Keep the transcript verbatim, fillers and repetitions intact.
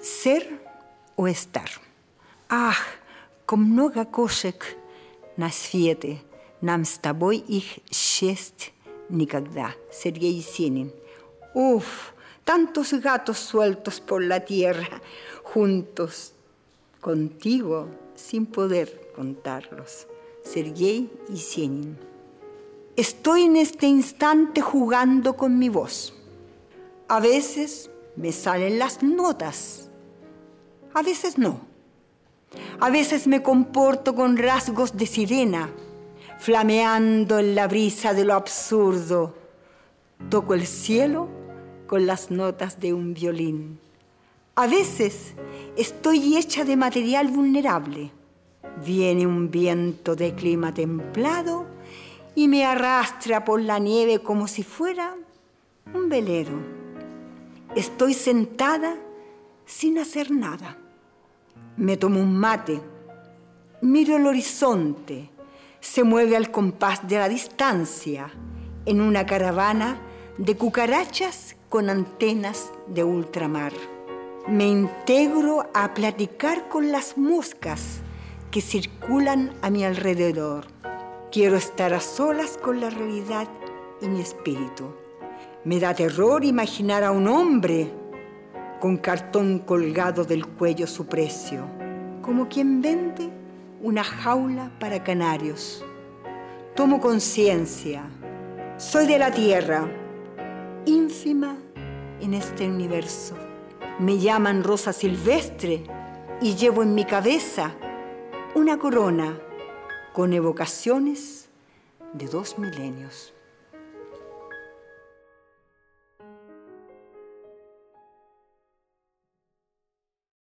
Ser o estar. Ach, kom mnoga кошек на свете, нам с тобой их счесть никогда. Sergei Yesenin. Uf, tantos gatos sueltos por la tierra, juntos contigo, sin poder contarlos. Sergei Yesenin. Estoy en este instante jugando con mi voz. A veces me salen las notas, a veces no. A veces me comporto con rasgos de sirena, flameando en la brisa de lo absurdo. Toco el cielo con las notas de un violín. A veces estoy hecha de material vulnerable. Viene un viento de clima templado y me arrastra por la nieve como si fuera un velero. Estoy sentada sin hacer nada. Me tomo un mate, miro el horizonte, se mueve al compás de la distancia en una caravana de cucarachas con antenas de ultramar. Me integro a platicar con las moscas que circulan a mi alrededor. Quiero estar a solas con la realidad y mi espíritu. Me da terror imaginar a un hombre con cartón colgado del cuello su precio, como quien vende una jaula para canarios. Tomo conciencia, soy de la tierra, ínfima en este universo. Me llaman rosa silvestre y llevo en mi cabeza una corona con evocaciones de dos milenios.